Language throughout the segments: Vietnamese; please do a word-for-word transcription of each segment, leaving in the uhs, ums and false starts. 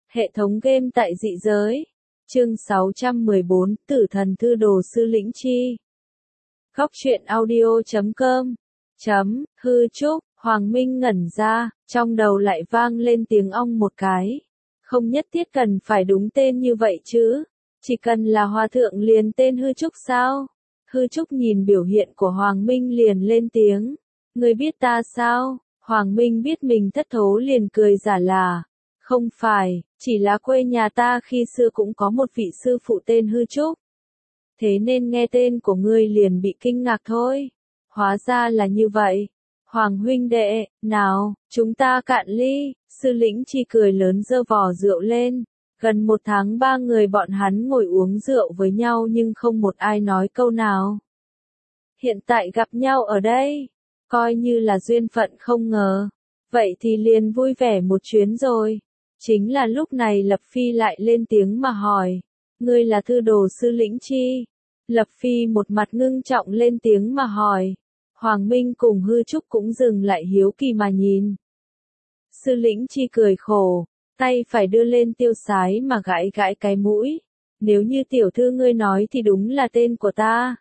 Hệ thống game tại dị giới. Chương sáu trăm mười bốn, Tử thần thư đồ sư lĩnh chi. Góc truyện audio chấm com. Chấm, hư trúc, Hoàng Minh ngẩn ra, trong đầu lại vang lên tiếng ong một cái. Không nhất thiết cần phải đúng tên như vậy chứ. Chỉ cần là hòa thượng liền tên hư trúc sao? Hư trúc nhìn biểu hiện của Hoàng Minh liền lên tiếng. Ngươi biết ta sao? Hoàng Minh biết mình thất thố liền cười giả là. Không phải, chỉ là quê nhà ta khi xưa cũng có một vị sư phụ tên hư trúc. Thế nên nghe tên của ngươi liền bị kinh ngạc thôi. Hóa ra là như vậy. Hoàng huynh đệ, nào, chúng ta cạn ly. Sư lĩnh chi cười lớn giơ vò rượu lên. Gần một tháng ba người bọn hắn ngồi uống rượu với nhau nhưng không một ai nói câu nào. Hiện tại gặp nhau ở đây, coi như là duyên phận không ngờ. Vậy thì liền vui vẻ một chuyến rồi. Chính là lúc này Lập Phi lại lên tiếng mà hỏi. Ngươi là thư đồ sư lĩnh chi? Lập Phi một mặt ngưng trọng lên tiếng mà hỏi. Hoàng Minh cùng hư trúc cũng dừng lại hiếu kỳ mà nhìn. Sư lĩnh chi cười khổ, tay phải đưa lên tiêu sái mà gãi gãi cái mũi. Nếu như tiểu thư ngươi nói thì đúng là tên của ta.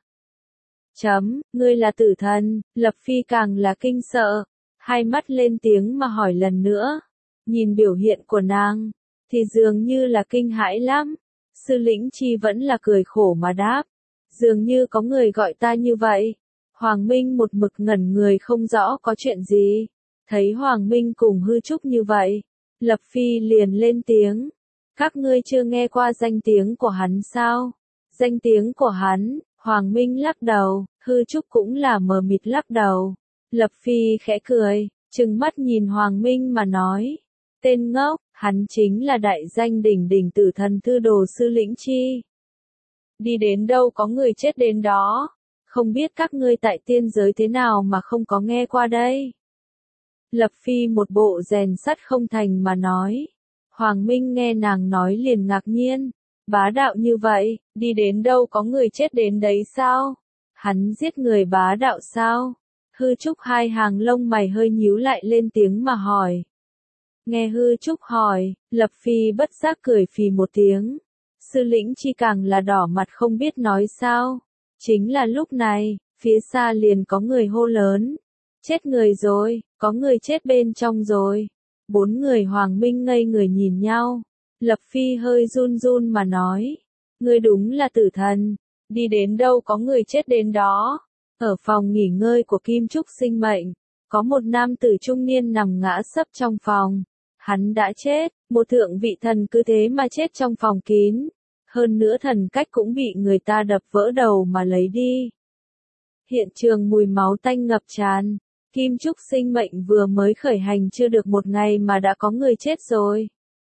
Chấm, ngươi là tử thần. Lập Phi càng là kinh sợ. Hai mắt lên tiếng mà hỏi lần nữa. Nhìn biểu hiện của nàng, thì dường như là kinh hãi lắm. Sư lĩnh chi vẫn là cười khổ mà đáp. Dường như có người gọi ta như vậy. Hoàng Minh một mực ngẩn người không rõ có chuyện gì. Thấy Hoàng Minh cùng hư trúc như vậy. Lập Phi liền lên tiếng. Các ngươi chưa nghe qua danh tiếng của hắn sao? Danh tiếng của hắn, Hoàng Minh lắc đầu, hư trúc cũng là mờ mịt lắc đầu. Lập Phi khẽ cười, trừng mắt nhìn Hoàng Minh mà nói. Tên ngốc, hắn chính là đại danh đỉnh đỉnh tử thần thư đồ sư lĩnh chi. Đi đến đâu có người chết đến đó. Không biết các ngươi tại tiên giới thế nào mà không có nghe qua đây. Lập Phi một bộ rèn sắt không thành mà nói. Hoàng Minh nghe nàng nói liền ngạc nhiên. Bá đạo như vậy, đi đến đâu có người chết đến đấy sao? Hắn giết người bá đạo sao? Hư trúc hai hàng lông mày hơi nhíu lại lên tiếng mà hỏi. Nghe hư trúc hỏi, Lập Phi bất giác cười phì một tiếng. Sư lĩnh chi càng là đỏ mặt không biết nói sao. Chính là lúc này, phía xa liền có người hô lớn. Chết người rồi, có người chết bên trong rồi. Bốn người Hoàng Minh ngây người nhìn nhau. Lập Phi hơi run run mà nói. Ngươi đúng là tử thần. Đi đến đâu có người chết đến đó. Ở phòng nghỉ ngơi của Kim Trúc sinh mệnh. Có một nam tử trung niên nằm ngã sấp trong phòng. Hắn đã chết, một thượng vị thần cứ thế mà chết trong phòng kín. Hơn nữa thần cách cũng bị người ta đập vỡ đầu mà lấy đi. Hiện trường mùi máu tanh ngập tràn. Kim Trúc sinh mệnh vừa mới khởi hành chưa được một ngày mà đã có người chết rồi.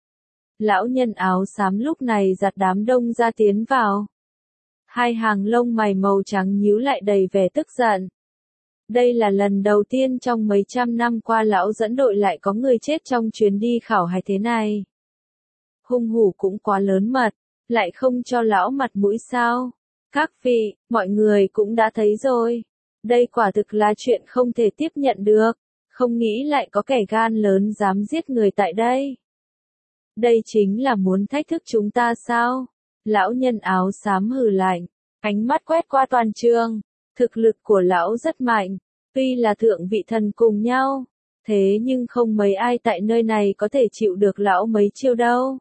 Lão nhân áo xám lúc này giặt đám đông ra tiến vào. Hai hàng lông mày màu trắng nhíu lại đầy vẻ tức giận. Đây là lần đầu tiên trong mấy trăm năm qua lão dẫn đội lại có người chết trong chuyến đi khảo hạch thế này. Hung hủ cũng quá lớn mật, lại không cho lão mặt mũi sao. Các vị, mọi người cũng đã thấy rồi. Đây quả thực là chuyện không thể tiếp nhận được. Không nghĩ lại có kẻ gan lớn dám giết người tại đây. Đây chính là muốn thách thức chúng ta sao? Lão nhân áo xám hừ lạnh, ánh mắt quét qua toàn trường. Thực lực của lão rất mạnh, tuy là thượng vị thần cùng nhau, thế nhưng không mấy ai tại nơi này có thể chịu được lão mấy chiêu đâu.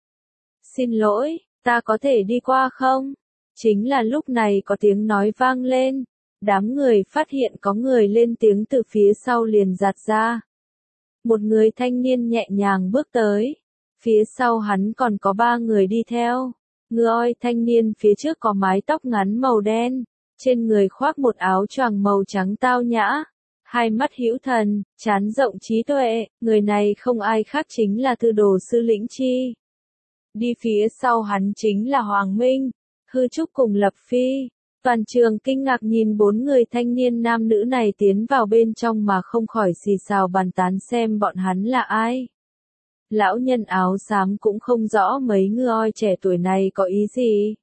Xin lỗi, ta có thể đi qua không? Chính là lúc này có tiếng nói vang lên, đám người phát hiện có người lên tiếng từ phía sau liền giạt ra. Một người thanh niên nhẹ nhàng bước tới, phía sau hắn còn có ba người đi theo. Người thanh niên phía trước có mái tóc ngắn màu đen. Trên người khoác một áo choàng màu trắng tao nhã, hai mắt hữu thần, trán rộng trí tuệ, người này không ai khác chính là thư đồ sư lĩnh chi. Đi phía sau hắn chính là Hoàng Minh, hư trúc cùng Lập Phi. Toàn trường kinh ngạc nhìn bốn người thanh niên nam nữ này tiến vào bên trong mà không khỏi xì xào bàn tán xem bọn hắn là ai. Lão nhân áo xám cũng không rõ mấy người trẻ tuổi này có ý gì.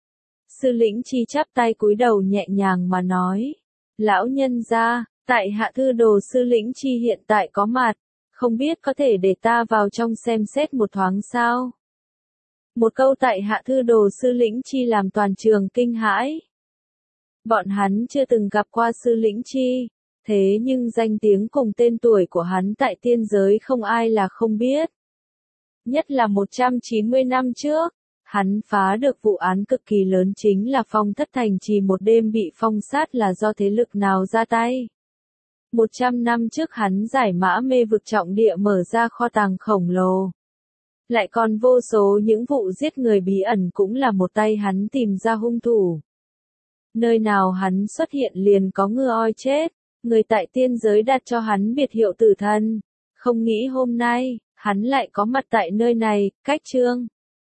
Sư lĩnh chi chắp tay cúi đầu nhẹ nhàng mà nói. Lão nhân gia, tại hạ thư đồ sư lĩnh chi hiện tại có mặt. không biết có thể để ta vào trong xem xét một thoáng sao? Một câu tại hạ thư đồ sư lĩnh chi làm toàn trường kinh hãi. Bọn hắn chưa từng gặp qua sư lĩnh chi, thế nhưng danh tiếng cùng tên tuổi của hắn tại tiên giới không ai là không biết. Nhất là một trăm chín mươi năm trước, hắn phá được vụ án cực kỳ lớn chính là Phong Thất Thành Trì một đêm bị phong sát là do thế lực nào ra tay. một trăm năm trước hắn giải mã mê vực trọng địa mở ra kho tàng khổng lồ. Lại còn vô số những vụ giết người bí ẩn cũng là một tay hắn tìm ra hung thủ. Nơi nào hắn xuất hiện liền có ngựa oi chết, người tại tiên giới đặt cho hắn biệt hiệu tử thần. Không nghĩ hôm nay, hắn lại có mặt tại nơi này, cách chương